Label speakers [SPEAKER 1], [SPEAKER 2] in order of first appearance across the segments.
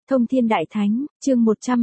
[SPEAKER 1] Thông Thiên Đại Thánh, chương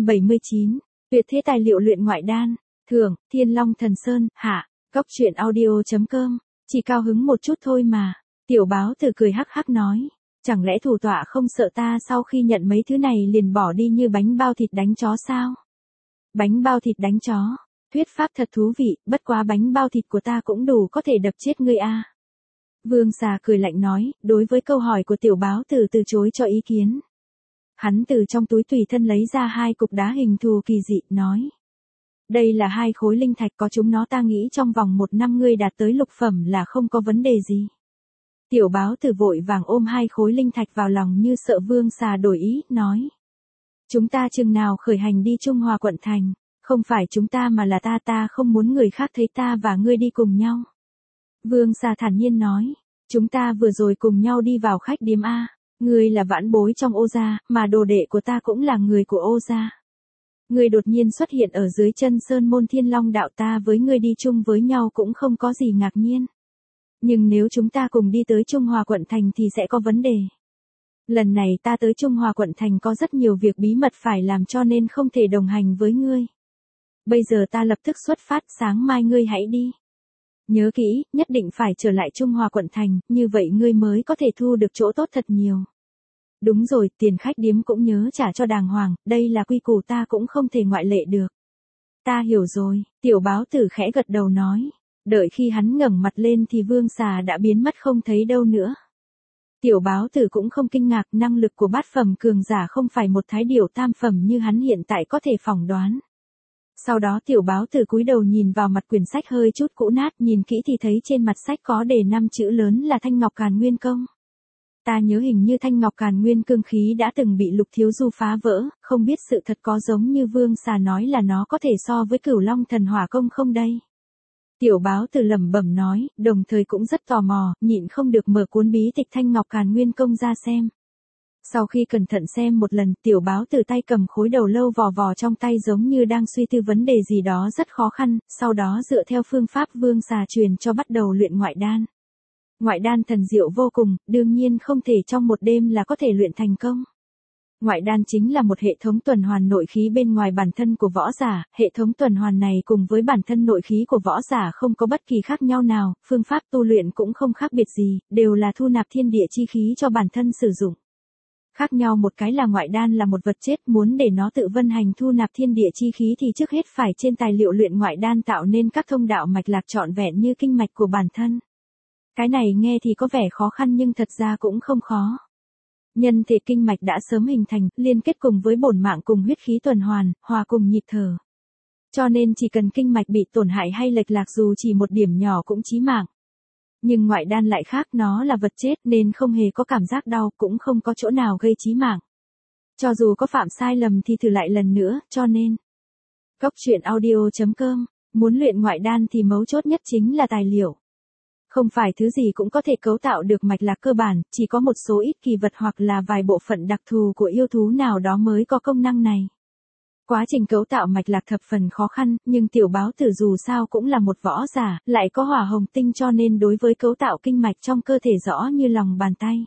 [SPEAKER 1] 179, tuyệt thế tài liệu luyện ngoại đan, thưởng, Thiên Long Thần Sơn, hạ, Góc Truyện Audio.com, chỉ cao hứng một chút thôi mà. Tiểu báo tử cười hắc hắc nói, chẳng lẽ thủ tọa không sợ ta sau khi nhận mấy thứ này liền bỏ đi như bánh bao thịt đánh chó sao? Bánh bao thịt đánh chó, thuyết pháp thật thú vị, bất quá bánh bao thịt của ta cũng đủ có thể đập chết ngươi a. Vương Xà cười lạnh nói, đối với câu hỏi của tiểu báo tử từ chối cho ý kiến. Hắn từ trong túi tùy thân lấy ra 2 cục đá hình thù kỳ dị, nói. Đây là 2 khối linh thạch, có chúng nó ta nghĩ trong vòng 1 năm ngươi đạt tới lục phẩm là không có vấn đề gì. Tiểu báo tử vội vàng ôm 2 khối linh thạch vào lòng như sợ Vương Xà đổi ý, nói. Chúng ta chừng nào khởi hành đi Trung Hòa quận thành, không phải chúng ta mà là ta không muốn người khác thấy ta và ngươi đi cùng nhau. Vương Xà thản nhiên nói, chúng ta vừa rồi cùng nhau đi vào khách điếm A. Ngươi là vãn bối trong Ô gia, mà đồ đệ của ta cũng là người của Ô gia. Ngươi đột nhiên xuất hiện ở dưới chân sơn môn Thiên Long đạo, ta với ngươi đi chung với nhau cũng không có gì ngạc nhiên. Nhưng nếu chúng ta cùng đi tới Trung Hòa quận thành thì sẽ có vấn đề. Lần này ta tới Trung Hòa quận thành có rất nhiều việc bí mật phải làm cho nên không thể đồng hành với ngươi. Bây giờ ta lập tức xuất phát, sáng mai ngươi hãy đi. Nhớ kỹ, nhất định phải trở lại Trung Hòa quận thành, như vậy ngươi mới có thể thu được chỗ tốt thật nhiều. Đúng rồi, tiền khách điếm cũng nhớ trả cho đàng hoàng, đây là quy củ ta cũng không thể ngoại lệ được. Ta hiểu rồi, tiểu báo tử khẽ gật đầu nói. Đợi khi hắn ngẩng mặt lên thì Vương Xà đã biến mất không thấy đâu nữa. Tiểu báo tử cũng không kinh ngạc, năng lực của bát phẩm cường giả không phải một thái điểu tam phẩm như hắn hiện tại có thể phỏng đoán. Sau đó tiểu báo tử cúi đầu nhìn vào mặt quyển sách hơi chút cũ nát, nhìn kỹ thì thấy trên mặt sách có đề 5 chữ lớn là Thanh Ngọc Càn Nguyên Công. Ta nhớ hình như Thanh Ngọc Càn Nguyên cương khí đã từng bị Lục Thiếu Du phá vỡ, không biết sự thật có giống như Vương Xà nói là nó có thể so với Cửu Long Thần Hỏa Công không đây? Tiểu báo tử lẩm bẩm nói, đồng thời cũng rất tò mò, nhịn không được mở cuốn bí tịch Thanh Ngọc Càn Nguyên Công ra xem. Sau khi cẩn thận xem một lần, tiểu báo tử tay cầm khối đầu lâu vò vò trong tay giống như đang suy tư vấn đề gì đó rất khó khăn, sau đó dựa theo phương pháp Vương Xà truyền cho bắt đầu luyện ngoại đan. Ngoại đan thần diệu vô cùng, đương nhiên không thể trong một đêm là có thể luyện thành công. Ngoại đan chính là một hệ thống tuần hoàn nội khí bên ngoài bản thân của võ giả, hệ thống tuần hoàn này cùng với bản thân nội khí của võ giả không có bất kỳ khác nhau nào, phương pháp tu luyện cũng không khác biệt gì, đều là thu nạp thiên địa chi khí cho bản thân sử dụng. Khác nhau một cái là ngoại đan là một vật chết, muốn để nó tự vận hành thu nạp thiên địa chi khí thì trước hết phải trên tài liệu luyện ngoại đan tạo nên các thông đạo mạch lạc trọn vẹn như kinh mạch của bản thân. Cái này nghe thì có vẻ khó khăn nhưng thật ra cũng không khó. Nhân thể kinh mạch đã sớm hình thành, liên kết cùng với bổn mạng cùng huyết khí tuần hoàn, hòa cùng nhịp thở. Cho nên chỉ cần kinh mạch bị tổn hại hay lệch lạc dù chỉ một điểm nhỏ cũng chí mạng. Nhưng ngoại đan lại khác, nó là vật chết nên không hề có cảm giác đau, cũng không có chỗ nào gây chí mạng. Cho dù có phạm sai lầm thì thử lại lần nữa, cho nên. Góc Truyện Audio.com, muốn luyện ngoại đan thì mấu chốt nhất chính là tài liệu. Không phải thứ gì cũng có thể cấu tạo được mạch lạc cơ bản, chỉ có một số ít kỳ vật hoặc là vài bộ phận đặc thù của yêu thú nào đó mới có công năng này. Quá trình cấu tạo mạch lạc thập phần khó khăn, nhưng tiểu báo tử dù sao cũng là một võ giả, lại có hỏa hồng tinh cho nên đối với cấu tạo kinh mạch trong cơ thể rõ như lòng bàn tay.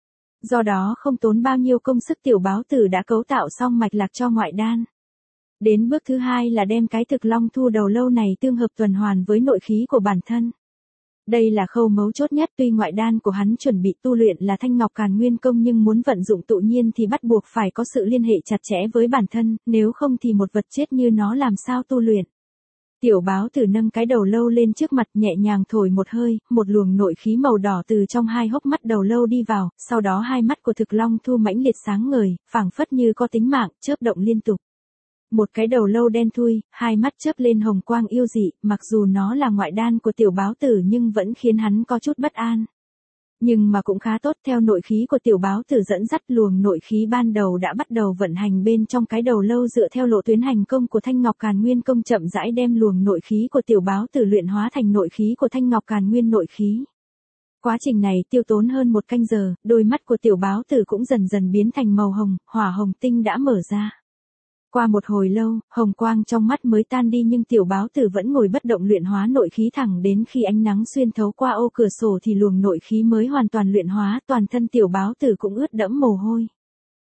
[SPEAKER 1] Do đó không tốn bao nhiêu công sức tiểu báo tử đã cấu tạo xong mạch lạc cho ngoại đan. Đến bước thứ 2 là đem cái thực long thu đầu lâu này tương hợp tuần hoàn với nội khí của bản thân. Đây là khâu mấu chốt nhất, tuy ngoại đan của hắn chuẩn bị tu luyện là Thanh Ngọc Càn Nguyên Công nhưng muốn vận dụng tự nhiên thì bắt buộc phải có sự liên hệ chặt chẽ với bản thân, nếu không thì một vật chết như nó làm sao tu luyện. Tiểu báo tử nâng cái đầu lâu lên trước mặt nhẹ nhàng thổi một hơi, một luồng nội khí màu đỏ từ trong 2 hốc mắt đầu lâu đi vào, sau đó 2 mắt của thực long thu mãnh liệt sáng ngời, phảng phất như có tính mạng, chớp động liên tục. Một cái đầu lâu đen thui, 2 mắt chớp lên hồng quang yêu dị, mặc dù nó là ngoại đan của tiểu báo tử nhưng vẫn khiến hắn có chút bất an. Nhưng mà cũng khá tốt, theo nội khí của tiểu báo tử dẫn dắt luồng nội khí ban đầu đã bắt đầu vận hành bên trong cái đầu lâu dựa theo lộ tuyến hành công của Thanh Ngọc Càn Nguyên Công chậm rãi đem luồng nội khí của tiểu báo tử luyện hóa thành nội khí của Thanh Ngọc Càn Nguyên nội khí. Quá trình này tiêu tốn hơn 1 canh giờ, đôi mắt của tiểu báo tử cũng dần dần biến thành màu hồng, hỏa hồng tinh đã mở ra. Qua một hồi lâu, hồng quang trong mắt mới tan đi nhưng tiểu báo tử vẫn ngồi bất động luyện hóa nội khí thẳng đến khi ánh nắng xuyên thấu qua ô cửa sổ thì luồng nội khí mới hoàn toàn luyện hóa, toàn thân tiểu báo tử cũng ướt đẫm mồ hôi.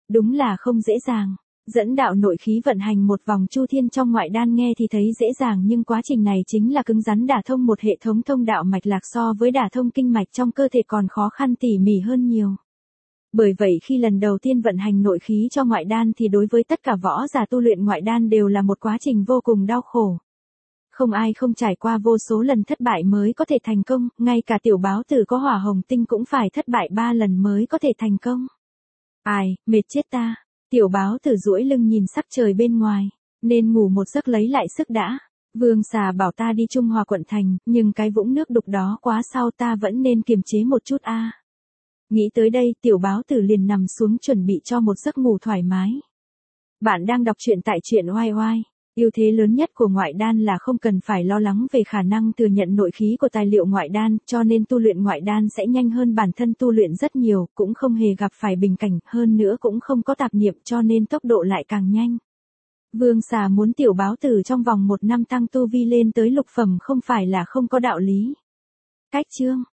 [SPEAKER 1] Đúng là không dễ dàng. Dẫn đạo nội khí vận hành một vòng chu thiên trong ngoại đan nghe thì thấy dễ dàng nhưng quá trình này chính là cứng rắn đả thông một hệ thống thông đạo mạch lạc so với đả thông kinh mạch trong cơ thể còn khó khăn tỉ mỉ hơn nhiều. Bởi vậy khi lần đầu tiên vận hành nội khí cho ngoại đan thì đối với tất cả võ giả tu luyện ngoại đan đều là một quá trình vô cùng đau khổ. Không ai không trải qua vô số lần thất bại mới có thể thành công, ngay cả tiểu báo tử có hỏa hồng tinh cũng phải thất bại 3 lần mới có thể thành công. Ai, mệt chết ta. Tiểu báo tử duỗi lưng nhìn sắc trời bên ngoài, nên ngủ một giấc lấy lại sức đã. Vương xà bảo ta đi Trung Hòa quận thành, nhưng cái vũng nước đục đó quá sao ta vẫn nên kiềm chế một chút a. Nghĩ tới đây tiểu báo tử liền nằm xuống chuẩn bị cho một giấc ngủ thoải mái. Bạn đang đọc truyện tại truyện oai oai. Ưu thế lớn nhất của ngoại đan là không cần phải lo lắng về khả năng thừa nhận nội khí của tài liệu ngoại đan, cho nên tu luyện ngoại đan sẽ nhanh hơn bản thân tu luyện rất nhiều, cũng không hề gặp phải bình cảnh, hơn nữa cũng không có tạp niệm cho nên tốc độ lại càng nhanh. Vương xà muốn tiểu báo tử trong vòng 1 năm tăng tu vi lên tới lục phẩm không phải là không có đạo lý. Cách chương